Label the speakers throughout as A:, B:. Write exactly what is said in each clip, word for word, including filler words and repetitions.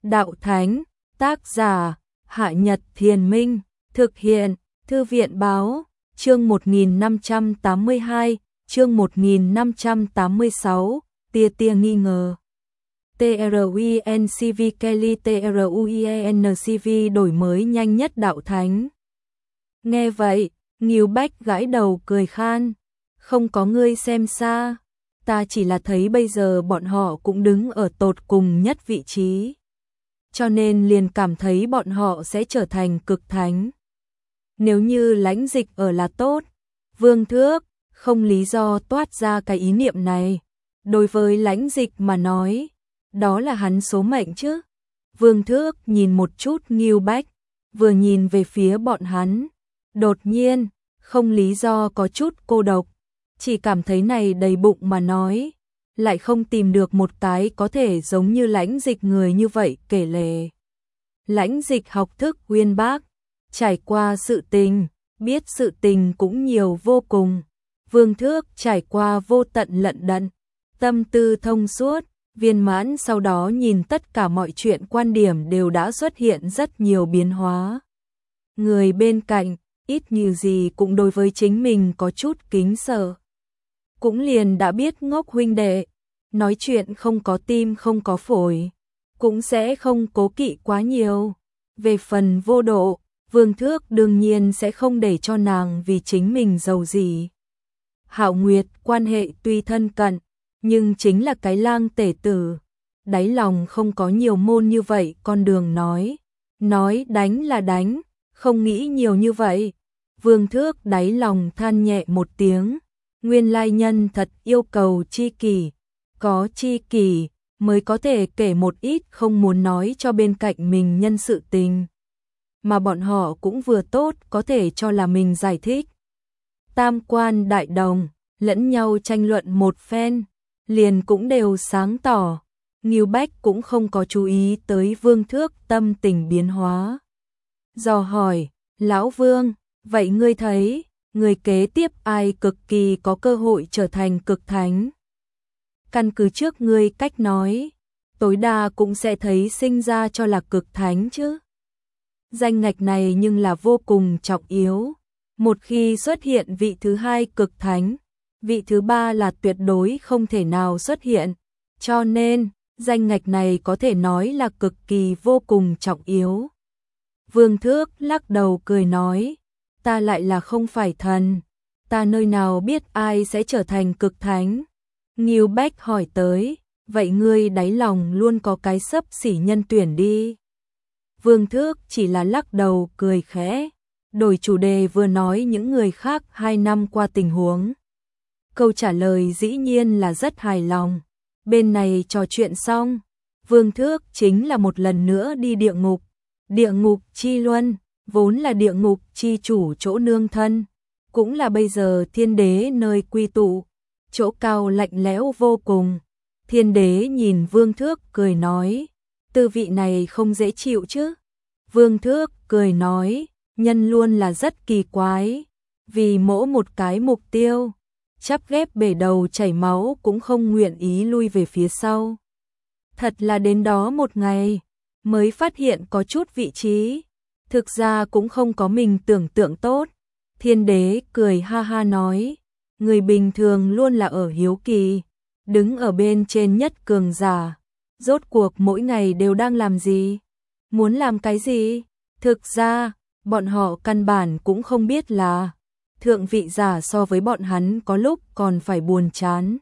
A: Đạo Thánh, tác giả, Hạ Nhật Thiền Minh, thực hiện, Thư viện Báo, chương một nghìn năm trăm tám mươi hai, chương một nghìn năm trăm tám mươi sáu, tia tia nghi ngờ. TRUINCV Kelly TRUIENCV đổi mới nhanh nhất Đạo Thánh. Nghe vậy, Ngưu Bách gãi đầu cười khan, không có ngươi xem xa, ta chỉ là thấy bây giờ bọn họ cũng đứng ở tột cùng nhất vị trí. Cho nên liền cảm thấy bọn họ sẽ trở thành cực thánh. Nếu như Lãnh Dịch ở là tốt, Vương Thước không lý do toát ra cái ý niệm này. Đối với Lãnh Dịch mà nói, đó là hắn số mệnh chứ. Vương Thước nhìn một chút Ngưu Bách, vừa nhìn về phía bọn hắn. Đột nhiên, không lý do có chút cô độc, chỉ cảm thấy này đầy bụng mà nói, lại không tìm được một cái có thể giống như Lãnh Dịch người như vậy kể lể. Lãnh Dịch học thức uyên bác, trải qua sự tình, biết sự tình cũng nhiều vô cùng. Vương Thước trải qua vô tận lận đận, tâm tư thông suốt, viên mãn, sau đó nhìn tất cả mọi chuyện quan điểm đều đã xuất hiện rất nhiều biến hóa. Người bên cạnh, ít nhiều gì cũng đối với chính mình có chút kính sợ. Cũng liền đã biết Ngốc huynh đệ, nói chuyện không có tim không có phổi, cũng sẽ không cố kỵ quá nhiều. Về phần vô độ, Vương Thước đương nhiên sẽ không để cho nàng vì chính mình giàu gì. Hạo Nguyệt quan hệ tuy thân cận, nhưng chính là cái lang tể tử, đáy lòng không có nhiều môn như vậy con đường nói. Nói đánh là đánh, không nghĩ nhiều như vậy. Vương Thước đáy lòng than nhẹ một tiếng, nguyên lai nhân thật yêu cầu chi kỷ, có chi kỷ mới có thể kể một ít không muốn nói cho bên cạnh mình nhân sự tình. Mà bọn họ cũng vừa tốt có thể cho là mình giải thích. Tam quan đại đồng, lẫn nhau tranh luận một phen, liền cũng đều sáng tỏ. Ngưu Bách cũng không có chú ý tới Vương Thước tâm tình biến hóa. Dò hỏi, Lão Vương, vậy ngươi thấy, người kế tiếp ai cực kỳ có cơ hội trở thành cực thánh? Căn cứ trước ngươi cách nói, tối đa cũng sẽ thấy sinh ra cho là cực thánh chứ. Danh ngạch này nhưng là vô cùng trọng yếu. Một khi xuất hiện vị thứ hai cực thánh, vị thứ ba là tuyệt đối không thể nào xuất hiện. Cho nên, danh ngạch này có thể nói là cực kỳ vô cùng trọng yếu. Vương Thước lắc đầu cười nói, ta lại là không phải thần, ta nơi nào biết ai sẽ trở thành cực thánh. Ngưu Bách hỏi tới, vậy ngươi đáy lòng luôn có cái xấp xỉ nhân tuyển đi. Vương Thước chỉ là lắc đầu cười khẽ, đổi chủ đề vừa nói những người khác hai năm qua tình huống. Câu trả lời dĩ nhiên là rất hài lòng. Bên này trò chuyện xong, Vương Thước chính là một lần nữa đi địa ngục. Địa ngục chi luân, vốn là địa ngục chi chủ chỗ nương thân, cũng là bây giờ thiên đế nơi quy tụ, chỗ cao lạnh lẽo vô cùng. Thiên đế nhìn Vương Thước cười nói, tư vị này không dễ chịu chứ. Vương Thước cười nói, nhân luôn là rất kỳ quái, vì mỗi một cái mục tiêu, chắp ghép bể đầu chảy máu cũng không nguyện ý lui về phía sau. Thật là đến đó một ngày, mới phát hiện có chút vị trí, thực ra cũng không có mình tưởng tượng tốt. Thiên đế cười ha ha nói, người bình thường luôn là ở hiếu kỳ, đứng ở bên trên nhất cường giả, rốt cuộc mỗi ngày đều đang làm gì, muốn làm cái gì. Thực ra, bọn họ căn bản cũng không biết là thượng vị giả so với bọn hắn có lúc còn phải buồn chán.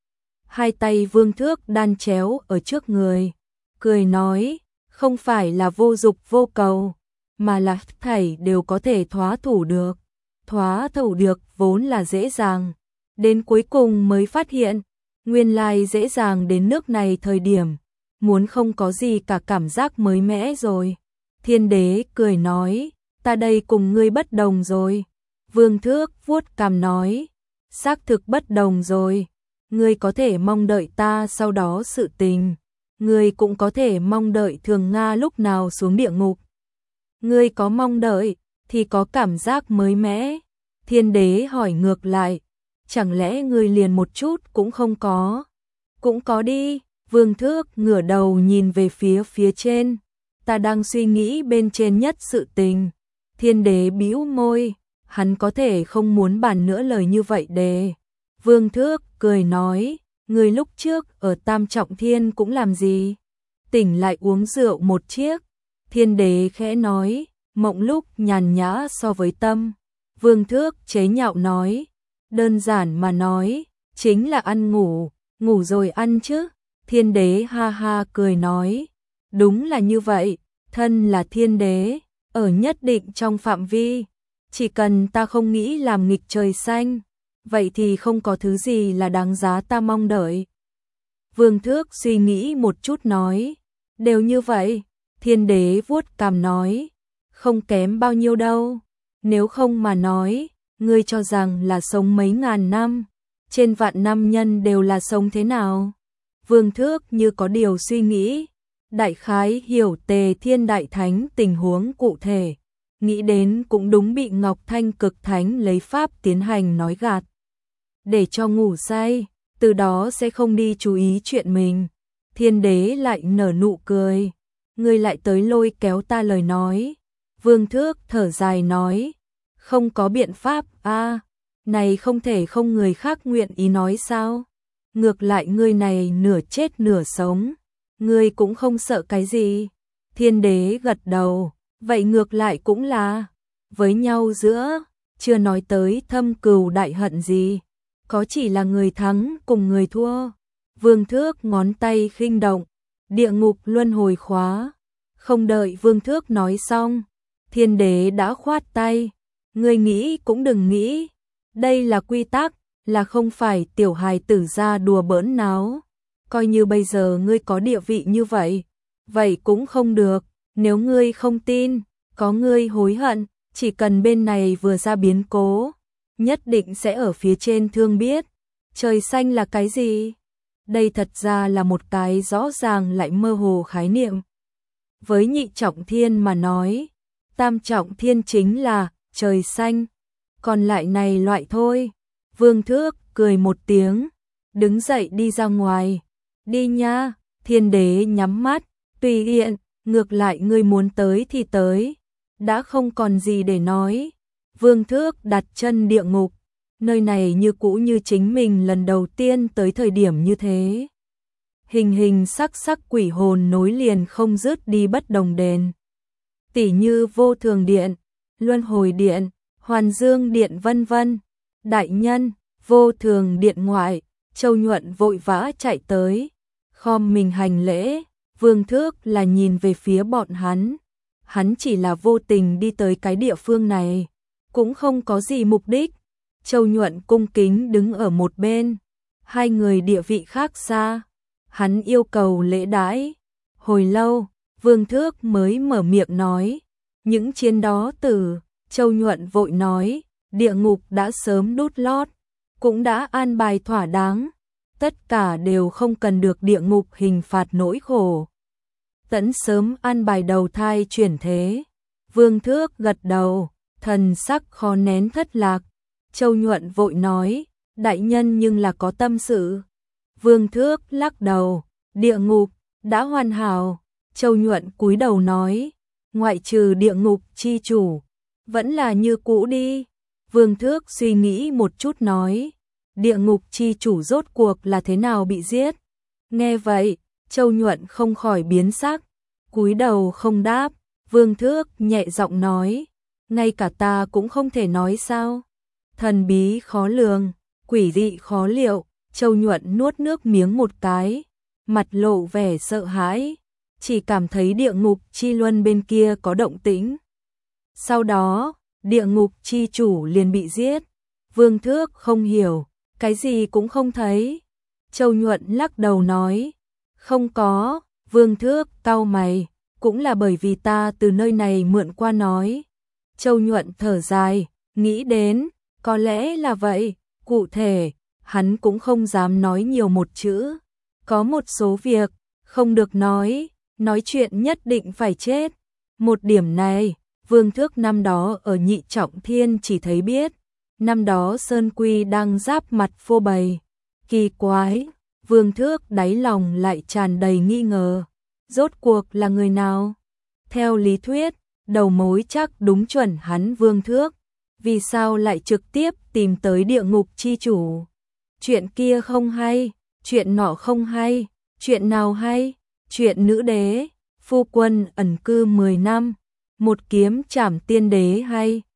A: Hai tay Vương Thước đan chéo ở trước người, cười nói, không phải là vô dục vô cầu, mà là hết thảy đều có thể thoá thủ được. Thoá thủ được vốn là dễ dàng, đến cuối cùng mới phát hiện, nguyên lai dễ dàng đến nước này thời điểm, muốn không có gì cả cảm giác mới mẻ rồi. Thiên đế cười nói, ta đây cùng ngươi bất đồng rồi. Vương Thước vuốt cằm nói, xác thực bất đồng rồi, ngươi có thể mong đợi ta sau đó sự tình, ngươi cũng có thể mong đợi Thường Nga lúc nào xuống địa ngục. Ngươi có mong đợi, thì có cảm giác mới mẻ. Thiên đế hỏi ngược lại, chẳng lẽ ngươi liền một chút cũng không có? Cũng có đi. Vương Thước ngửa đầu nhìn về phía phía trên. Ta đang suy nghĩ bên trên nhất sự tình. Thiên đế bĩu môi, hắn có thể không muốn bàn nữa lời như vậy đề. Vương Thước cười nói, người lúc trước ở Tam Trọng Thiên cũng làm gì? Tỉnh lại uống rượu một chiếc. Thiên đế khẽ nói, mộng lúc nhàn nhã so với tâm. Vương Thước chế nhạo nói, đơn giản mà nói, chính là ăn ngủ, ngủ rồi ăn chứ. Thiên đế ha ha cười nói, đúng là như vậy, thân là thiên đế, ở nhất định trong phạm vi, chỉ cần ta không nghĩ làm nghịch trời xanh, vậy thì không có thứ gì là đáng giá ta mong đợi. Vương Thước suy nghĩ một chút nói, đều như vậy. Thiên đế vuốt cằm nói, không kém bao nhiêu đâu, nếu không mà nói, ngươi cho rằng là sống mấy ngàn năm, trên vạn năm nhân đều là sống thế nào? Vương Thước như có điều suy nghĩ, đại khái hiểu Tề Thiên Đại Thánh tình huống cụ thể, nghĩ đến cũng đúng bị Ngọc Thanh Cực Thánh lấy pháp tiến hành nói gạt, để cho ngủ say, từ đó sẽ không đi chú ý chuyện mình. Thiên đế lại nở nụ cười, ngươi lại tới lôi kéo ta lời nói. Vương Thước thở dài nói, không có biện pháp a, à, này không thể không người khác nguyện ý nói sao? Ngược lại ngươi này nửa chết nửa sống, ngươi cũng không sợ cái gì? Thiên đế gật đầu, vậy ngược lại cũng là với nhau giữa, chưa nói tới thâm cừu đại hận gì, có chỉ là người thắng cùng người thua. Vương Thước ngón tay khinh động, địa ngục luân hồi khóa. Không đợi Vương Thước nói xong, thiên đế đã khoát tay, ngươi nghĩ cũng đừng nghĩ, đây là quy tắc, là không phải tiểu hài tử ra đùa bỡn náo. Coi như bây giờ ngươi có địa vị như vậy, vậy cũng không được, nếu ngươi không tin, có ngươi hối hận, chỉ cần bên này vừa ra biến cố, nhất định sẽ ở phía trên thương biết, trời xanh là cái gì? Đây thật ra là một cái rõ ràng lại mơ hồ khái niệm. Với nhị trọng thiên mà nói, tam trọng thiên chính là trời xanh, còn lại này loại thôi. Vương Thước cười một tiếng, đứng dậy đi ra ngoài. Đi nha. Thiên đế nhắm mắt, tùy tiện, ngược lại ngươi muốn tới thì tới, đã không còn gì để nói. Vương Thước đặt chân địa ngục, nơi này như cũ như chính mình lần đầu tiên tới thời điểm như thế. Hình hình sắc sắc quỷ hồn nối liền không dứt đi bất đồng đền. Tỉ như Vô Thường Điện, Luân Hồi Điện, Hoàn Dương Điện vân vân. Đại nhân, Vô Thường Điện ngoại, Châu Nhuận vội vã chạy tới, khom mình hành lễ. Vương Thước là nhìn về phía bọn hắn, hắn chỉ là vô tình đi tới cái địa phương này, cũng không có gì mục đích. Châu Nhuận cung kính đứng ở một bên, hai người địa vị khác xa, hắn yêu cầu lễ đãi. Hồi lâu, Vương Thước mới mở miệng nói, những chiến đó từ. Châu Nhuận vội nói, địa ngục đã sớm đút lót, cũng đã an bài thỏa đáng, tất cả đều không cần được địa ngục hình phạt nỗi khổ. Tẫn sớm an bài đầu thai chuyển thế. Vương Thước gật đầu, thần sắc khó nén thất lạc. Châu Nhuận vội nói, đại nhân nhưng là có tâm sự. Vương Thước lắc đầu, địa ngục đã hoàn hảo. Châu Nhuận cúi đầu nói, ngoại trừ địa ngục chi chủ, vẫn là như cũ đi. Vương Thước suy nghĩ một chút nói, địa ngục chi chủ rốt cuộc là thế nào bị giết? Nghe vậy, Châu Nhuận không khỏi biến sắc, cúi đầu không đáp. Vương Thước nhẹ giọng nói, ngay cả ta cũng không thể nói sao? Thần bí khó lường, quỷ dị khó liệu. Châu Nhuận nuốt nước miếng một cái, mặt lộ vẻ sợ hãi, chỉ cảm thấy địa ngục chi luân bên kia có động tĩnh. Sau đó, địa ngục chi chủ liền bị giết. Vương Thước không hiểu, cái gì cũng không thấy. Châu Nhuận lắc đầu nói, không có. Vương Thước cau mày, cũng là bởi vì ta từ nơi này mượn qua nói. Châu Nhuận thở dài, nghĩ đến, có lẽ là vậy, cụ thể, hắn cũng không dám nói nhiều một chữ. Có một số việc, không được nói, nói chuyện nhất định phải chết. Một điểm này, Vương Thước năm đó ở nhị trọng thiên chỉ thấy biết. Năm đó Sơn Quy đang giáp mặt phô bày. Kỳ quái, Vương Thước đáy lòng lại tràn đầy nghi ngờ. Rốt cuộc là người nào? Theo lý thuyết, đầu mối chắc đúng chuẩn hắn Vương Thước. Vì sao lại trực tiếp tìm tới địa ngục chi chủ? Chuyện kia không hay, chuyện nọ không hay, chuyện nào hay? Chuyện nữ đế, phu quân ẩn cư mười năm, một kiếm trảm tiên đế hay?